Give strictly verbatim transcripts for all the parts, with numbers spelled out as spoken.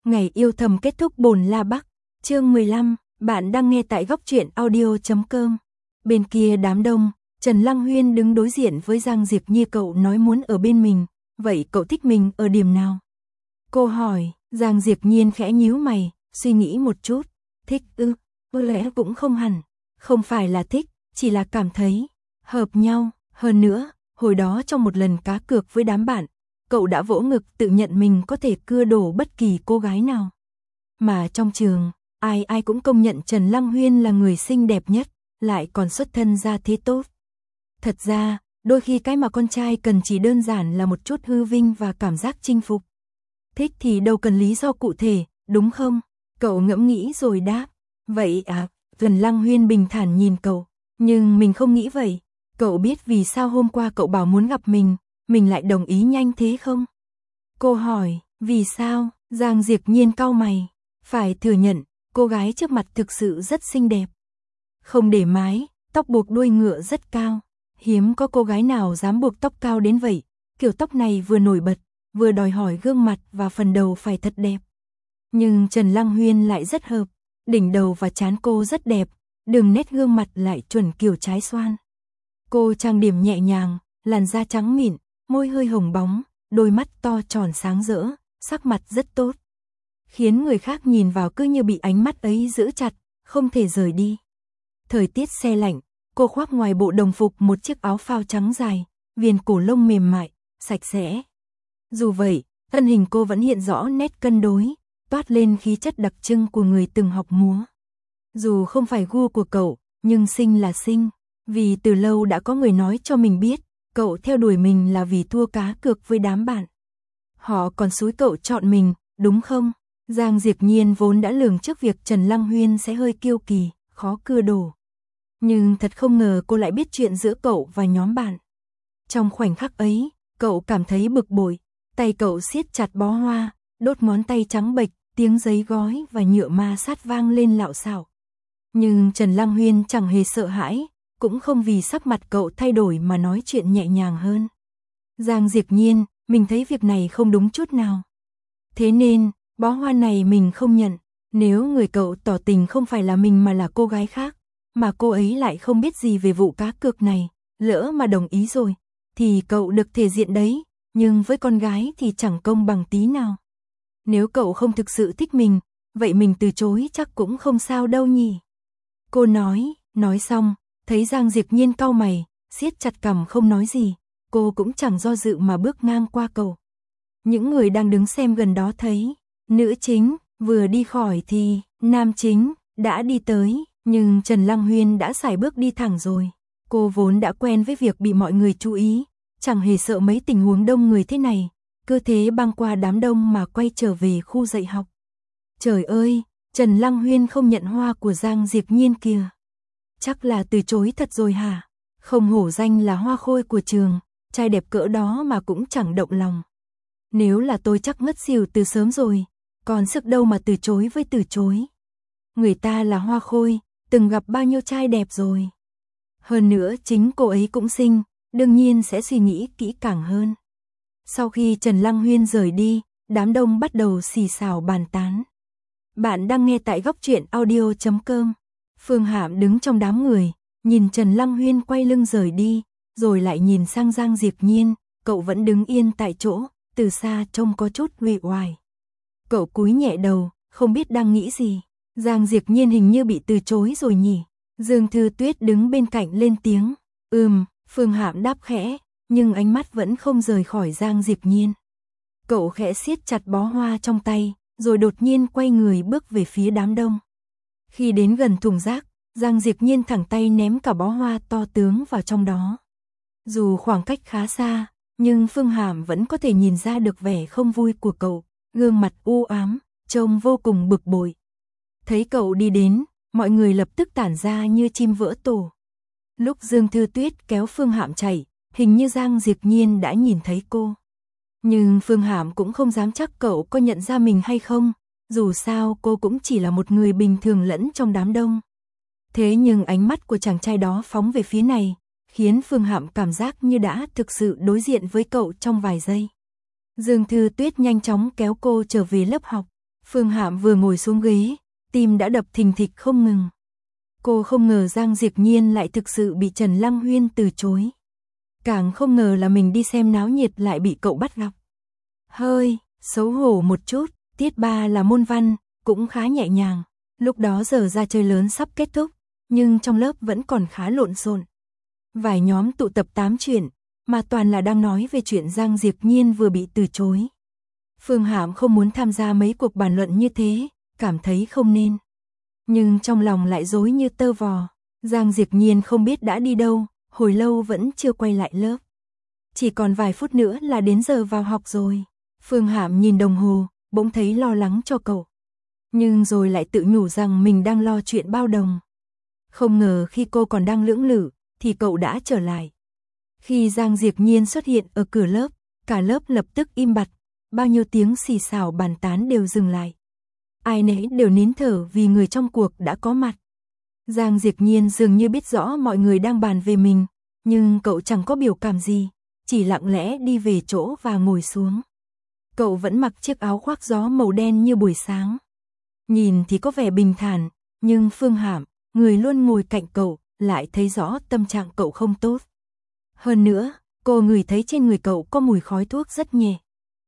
Ngày yêu thầm kết thúc bồn La Bắc, chương mười lăm, bạn đang nghe tại góc truyện audio chấm com. Bên kia đám đông, Trần Lăng Huyên đứng đối diện với Giang Diệp Nhi. Cậu nói muốn ở bên mình, vậy cậu thích mình ở điểm nào? Cô hỏi. Giang Diệp Nhiên khẽ nhíu mày, suy nghĩ một chút. Thích ư, có lẽ cũng không hẳn. Không phải là thích, chỉ là cảm thấy hợp nhau. Hơn nữa, hồi đó trong một lần cá cược với đám bạn, cậu đã vỗ ngực tự nhận mình có thể cưa đổ bất kỳ cô gái nào. Mà trong trường, ai ai cũng công nhận Trần Lăng Huyên là người xinh đẹp nhất, lại còn xuất thân ra thế tốt. Thật ra, đôi khi cái mà con trai cần chỉ đơn giản là một chút hư vinh và cảm giác chinh phục. Thích thì đâu cần lý do cụ thể, đúng không? Cậu ngẫm nghĩ rồi đáp. Vậy à, Trần Lăng Huyên bình thản nhìn cậu. Nhưng mình không nghĩ vậy. Cậu biết vì sao hôm qua cậu bảo muốn gặp mình, mình lại đồng ý nhanh thế không? Cô hỏi, vì sao? Giang Diệp Nhiên cau mày. Phải thừa nhận, cô gái trước mặt thực sự rất xinh đẹp. Không để mái, tóc buộc đuôi ngựa rất cao. Hiếm có cô gái nào dám buộc tóc cao đến vậy. Kiểu tóc này vừa nổi bật, vừa đòi hỏi gương mặt và phần đầu phải thật đẹp. Nhưng Trần Lăng Huyên lại rất hợp. Đỉnh đầu và trán cô rất đẹp, đường nét gương mặt lại chuẩn kiểu trái xoan. Cô trang điểm nhẹ nhàng, làn da trắng mịn, môi hơi hồng bóng, đôi mắt to tròn sáng rỡ, sắc mặt rất tốt. Khiến người khác nhìn vào cứ như bị ánh mắt ấy giữ chặt, không thể rời đi. Thời tiết se lạnh, cô khoác ngoài bộ đồng phục một chiếc áo phao trắng dài, viền cổ lông mềm mại, sạch sẽ. Dù vậy, thân hình cô vẫn hiện rõ nét cân đối, toát lên khí chất đặc trưng của người từng học múa. Dù không phải gu của cậu, nhưng xinh là xinh. Vì từ lâu đã có người nói cho mình biết, cậu theo đuổi mình là vì thua cá cược với đám bạn. Họ còn xúi cậu chọn mình, đúng không? Giang Diệp Nhiên vốn đã lường trước việc Trần Lăng Huyên sẽ hơi kiêu kỳ, khó cưa đổ. Nhưng thật không ngờ cô lại biết chuyện giữa cậu và nhóm bạn. Trong khoảnh khắc ấy, cậu cảm thấy bực bội, tay cậu siết chặt bó hoa, đốt ngón tay trắng bệch, tiếng giấy gói và nhựa ma sát vang lên lạo xạo. Nhưng Trần Lăng Huyên chẳng hề sợ hãi, cũng không vì sắc mặt cậu thay đổi mà nói chuyện nhẹ nhàng hơn. Giang Diệp Nhiên, mình thấy việc này không đúng chút nào. Thế nên, bó hoa này mình không nhận. Nếu người cậu tỏ tình không phải là mình mà là cô gái khác, mà cô ấy lại không biết gì về vụ cá cược này, lỡ mà đồng ý rồi, thì cậu được thể diện đấy, nhưng với con gái thì chẳng công bằng tí nào. Nếu cậu không thực sự thích mình, vậy mình từ chối chắc cũng không sao đâu nhỉ. Cô nói, nói xong, thấy Giang Diệp Nhiên cau mày, siết chặt cằm không nói gì, cô cũng chẳng do dự mà bước ngang qua cậu. Những người đang đứng xem gần đó thấy, nữ chính, vừa đi khỏi thì, nam chính, đã đi tới, nhưng Trần Lăng Huyên đã sải bước đi thẳng rồi. Cô vốn đã quen với việc bị mọi người chú ý, chẳng hề sợ mấy tình huống đông người thế này, cứ thế băng qua đám đông mà quay trở về khu dạy học. Trời ơi, Trần Lăng Huyên không nhận hoa của Giang Diệp Nhiên kìa. Chắc là từ chối thật rồi hả? Không hổ danh là hoa khôi của trường, trai đẹp cỡ đó mà cũng chẳng động lòng. Nếu là tôi chắc ngất xỉu từ sớm rồi, còn sức đâu mà từ chối với từ chối. Người ta là hoa khôi, từng gặp bao nhiêu trai đẹp rồi. Hơn nữa chính cô ấy cũng xinh, đương nhiên sẽ suy nghĩ kỹ càng hơn. Sau khi Trần Lăng Huyên rời đi, đám đông bắt đầu xì xào bàn tán. Bạn đang nghe tại góc truyện audio chấm com. Phương Hạm đứng trong đám người, nhìn Trần Lăng Huyên quay lưng rời đi, rồi lại nhìn sang Giang Diệp Nhiên, cậu vẫn đứng yên tại chỗ, từ xa trông có chút uể oải. Cậu cúi nhẹ đầu, không biết đang nghĩ gì. Giang Diệp Nhiên hình như bị từ chối rồi nhỉ. Dương Thư Tuyết đứng bên cạnh lên tiếng. Ừm, Phương Hạm đáp khẽ, nhưng ánh mắt vẫn không rời khỏi Giang Diệp Nhiên. Cậu khẽ siết chặt bó hoa trong tay, rồi đột nhiên quay người bước về phía đám đông. Khi đến gần thùng rác, Giang Diệp Nhiên thẳng tay ném cả bó hoa to tướng vào trong đó. Dù khoảng cách khá xa, nhưng Phương Hàm vẫn có thể nhìn ra được vẻ không vui của cậu, gương mặt u ám, trông vô cùng bực bội. Thấy cậu đi đến, mọi người lập tức tản ra như chim vỡ tổ. Lúc Dương Thư Tuyết kéo Phương Hàm chạy, hình như Giang Diệp Nhiên đã nhìn thấy cô. Nhưng Phương Hàm cũng không dám chắc cậu có nhận ra mình hay không, dù sao cô cũng chỉ là một người bình thường lẫn trong đám đông. Thế nhưng ánh mắt của chàng trai đó phóng về phía này, khiến Phương Hạm cảm giác như đã thực sự đối diện với cậu trong vài giây. Dương Thư Tuyết nhanh chóng kéo cô trở về lớp học. Phương Hạm vừa ngồi xuống ghế, tim đã đập thình thịch không ngừng. Cô không ngờ Giang Diệp Nhiên lại thực sự bị Trần Lăng Huyên từ chối. Càng không ngờ là mình đi xem náo nhiệt lại bị cậu bắt gặp. Hơi xấu hổ một chút, tiết ba là môn văn, cũng khá nhẹ nhàng. Lúc đó giờ ra chơi lớn sắp kết thúc, nhưng trong lớp vẫn còn khá lộn xộn. Vài nhóm tụ tập tám chuyện, mà toàn là đang nói về chuyện Giang Diệp Nhiên vừa bị từ chối. Phương Hạm không muốn tham gia mấy cuộc bàn luận như thế, cảm thấy không nên. Nhưng trong lòng lại rối như tơ vò. Giang Diệp Nhiên không biết đã đi đâu, hồi lâu vẫn chưa quay lại lớp. Chỉ còn vài phút nữa là đến giờ vào học rồi. Phương Hạm nhìn đồng hồ, bỗng thấy lo lắng cho cậu. Nhưng rồi lại tự nhủ rằng mình đang lo chuyện bao đồng. Không ngờ khi cô còn đang lưỡng lự, thì cậu đã trở lại. Khi Giang Diệp Nhiên xuất hiện ở cửa lớp, cả lớp lập tức im bặt, bao nhiêu tiếng xì xào bàn tán đều dừng lại. Ai nấy đều nín thở vì người trong cuộc đã có mặt. Giang Diệp Nhiên dường như biết rõ mọi người đang bàn về mình, nhưng cậu chẳng có biểu cảm gì, chỉ lặng lẽ đi về chỗ và ngồi xuống. Cậu vẫn mặc chiếc áo khoác gió màu đen như buổi sáng. Nhìn thì có vẻ bình thản, nhưng Phương Hạm, người luôn ngồi cạnh cậu, lại thấy rõ tâm trạng cậu không tốt. Hơn nữa, cô ngửi thấy trên người cậu có mùi khói thuốc rất nhẹ.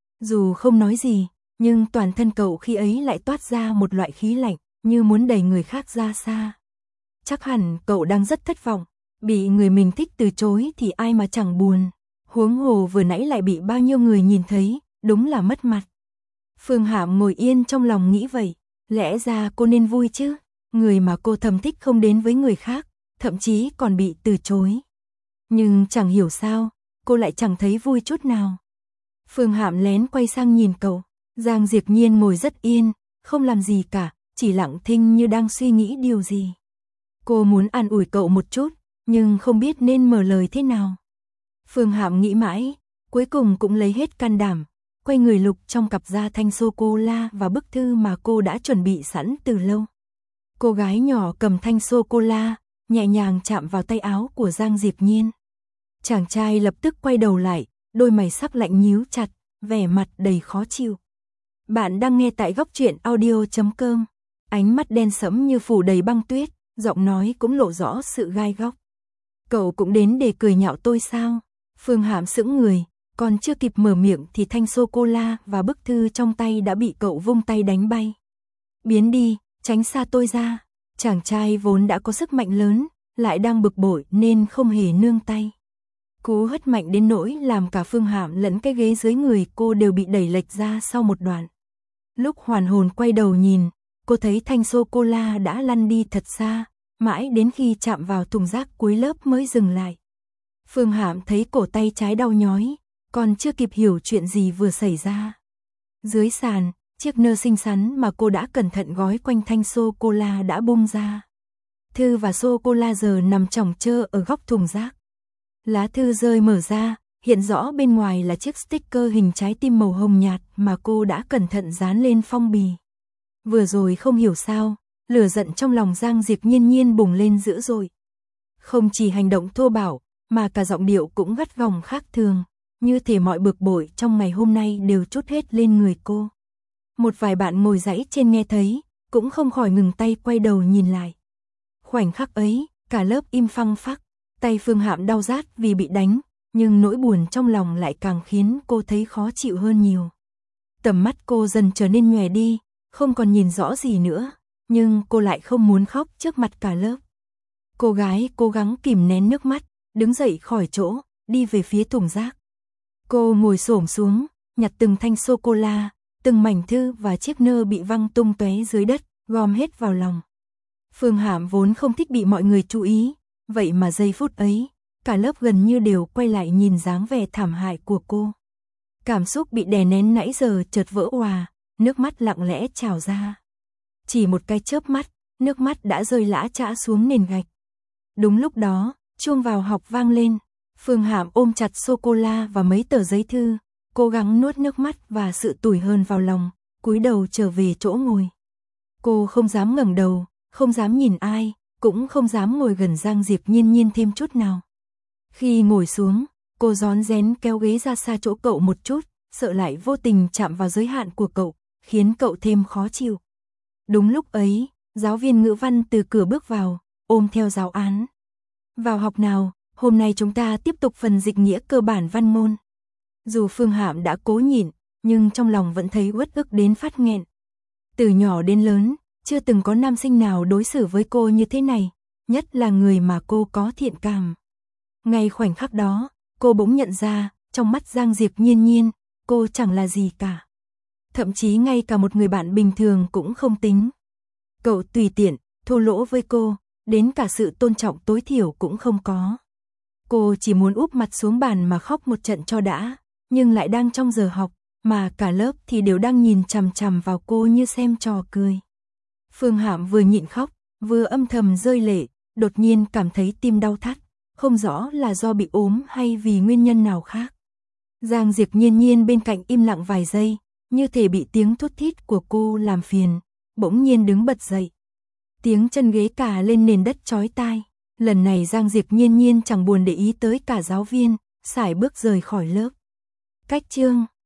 Dù không nói gì, nhưng toàn thân cậu khi ấy lại toát ra một loại khí lạnh, như muốn đẩy người khác ra xa. Chắc hẳn cậu đang rất thất vọng, bị người mình thích từ chối thì ai mà chẳng buồn. Huống hồ vừa nãy lại bị bao nhiêu người nhìn thấy, đúng là mất mặt. Phương Hạm ngồi yên trong lòng nghĩ vậy, lẽ ra cô nên vui chứ, người mà cô thầm thích không đến với người khác, thậm chí còn bị từ chối. Nhưng chẳng hiểu sao, cô lại chẳng thấy vui chút nào. Phương Hạm lén quay sang nhìn cậu, Giang Diệp Nhiên ngồi rất yên, không làm gì cả, chỉ lặng thinh như đang suy nghĩ điều gì. Cô muốn an ủi cậu một chút, nhưng không biết nên mở lời thế nào. Phương Hạm nghĩ mãi, cuối cùng cũng lấy hết can đảm, quay người lục trong cặp da thanh sô-cô-la và bức thư mà cô đã chuẩn bị sẵn từ lâu. Cô gái nhỏ cầm thanh sô-cô-la, nhẹ nhàng chạm vào tay áo của Giang Diệp Nhiên. Chàng trai lập tức quay đầu lại, đôi mày sắc lạnh nhíu chặt, vẻ mặt đầy khó chịu. Bạn đang nghe tại góc truyện audio chấm com. Ánh mắt đen sẫm như phủ đầy băng tuyết, giọng nói cũng lộ rõ sự gai góc. Cậu cũng đến để cười nhạo tôi sao? Phương Hạm sững người, còn chưa kịp mở miệng thì thanh sô-cô-la và bức thư trong tay đã bị cậu vung tay đánh bay. Biến đi, tránh xa tôi ra. Chàng trai vốn đã có sức mạnh lớn, lại đang bực bội nên không hề nương tay. Cú hất mạnh đến nỗi làm cả Phương Hạm lẫn cái ghế dưới người cô đều bị đẩy lệch ra sau một đoạn. Lúc hoàn hồn quay đầu nhìn, cô thấy thanh sô-cô-la đã lăn đi thật xa, mãi đến khi chạm vào thùng rác cuối lớp mới dừng lại. Phương Hạm thấy cổ tay trái đau nhói, còn chưa kịp hiểu chuyện gì vừa xảy ra. Dưới sàn, chiếc nơ xinh xắn mà cô đã cẩn thận gói quanh thanh sô-cô-la đã bung ra. Thư và sô-cô-la giờ nằm chồng chơ ở góc thùng rác. Lá thư rơi mở ra, hiện rõ bên ngoài là chiếc sticker hình trái tim màu hồng nhạt mà cô đã cẩn thận dán lên phong bì. Vừa rồi không hiểu sao, lửa giận trong lòng Giang Diệp Nhiên nhiên bùng lên dữ dội. Không chỉ hành động thô bạo, mà cả giọng điệu cũng gắt gỏng khác thường, như thể mọi bực bội trong ngày hôm nay đều trút hết lên người cô. Một vài bạn ngồi dãy trên nghe thấy, cũng không khỏi ngừng tay quay đầu nhìn lại. Khoảnh khắc ấy, cả lớp im phăng phắc, tay Phương Hạm đau rát vì bị đánh, nhưng nỗi buồn trong lòng lại càng khiến cô thấy khó chịu hơn nhiều. Tầm mắt cô dần trở nên nhòe đi, không còn nhìn rõ gì nữa, nhưng cô lại không muốn khóc trước mặt cả lớp. Cô gái cố gắng kìm nén nước mắt, đứng dậy khỏi chỗ, đi về phía thùng rác. Cô ngồi xổm xuống, nhặt từng thanh sô-cô-la, từng mảnh thư và chiếc nơ bị văng tung tóe dưới đất, gom hết vào lòng. Phương Hạm vốn không thích bị mọi người chú ý, vậy mà giây phút ấy, cả lớp gần như đều quay lại nhìn dáng vẻ thảm hại của cô. Cảm xúc bị đè nén nãy giờ chợt vỡ òa, nước mắt lặng lẽ trào ra. Chỉ một cái chớp mắt, nước mắt đã rơi lã chã xuống nền gạch. Đúng lúc đó, chuông vào học vang lên. Phương Hạm ôm chặt sô-cô-la và mấy tờ giấy thư, cố gắng nuốt nước mắt và sự tủi hờn vào lòng, cúi đầu trở về chỗ ngồi. Cô không dám ngẩng đầu, không dám nhìn ai, cũng không dám ngồi gần Giang Diệp Nhiên nhiên thêm chút nào. Khi ngồi xuống, cô rón rén kéo ghế ra xa chỗ cậu một chút, sợ lại vô tình chạm vào giới hạn của cậu, khiến cậu thêm khó chịu. Đúng lúc ấy, giáo viên ngữ văn từ cửa bước vào, ôm theo giáo án. Vào học nào, hôm nay chúng ta tiếp tục phần dịch nghĩa cơ bản văn môn. Dù Phương Hạm đã cố nhịn, nhưng trong lòng vẫn thấy uất ức đến phát nghẹn. Từ nhỏ đến lớn, chưa từng có nam sinh nào đối xử với cô như thế này, nhất là người mà cô có thiện cảm. Ngay khoảnh khắc đó, cô bỗng nhận ra, trong mắt Giang Diệp Nhiên Nhiên, cô chẳng là gì cả. Thậm chí ngay cả một người bạn bình thường cũng không tính. Cậu tùy tiện, thô lỗ với cô, đến cả sự tôn trọng tối thiểu cũng không có. Cô chỉ muốn úp mặt xuống bàn mà khóc một trận cho đã, nhưng lại đang trong giờ học, mà cả lớp thì đều đang nhìn chằm chằm vào cô như xem trò cười. Phương Hạm vừa nhịn khóc, vừa âm thầm rơi lệ, đột nhiên cảm thấy tim đau thắt, không rõ là do bị ốm hay vì nguyên nhân nào khác. Giang Diệp Nhiên Nhiên bên cạnh im lặng vài giây, như thể bị tiếng thút thít của cô làm phiền, bỗng nhiên đứng bật dậy. Tiếng chân ghế cà lên nền đất chói tai, lần này Giang Diệp Nhiên Nhiên chẳng buồn để ý tới cả giáo viên, sải bước rời khỏi lớp. Cách chương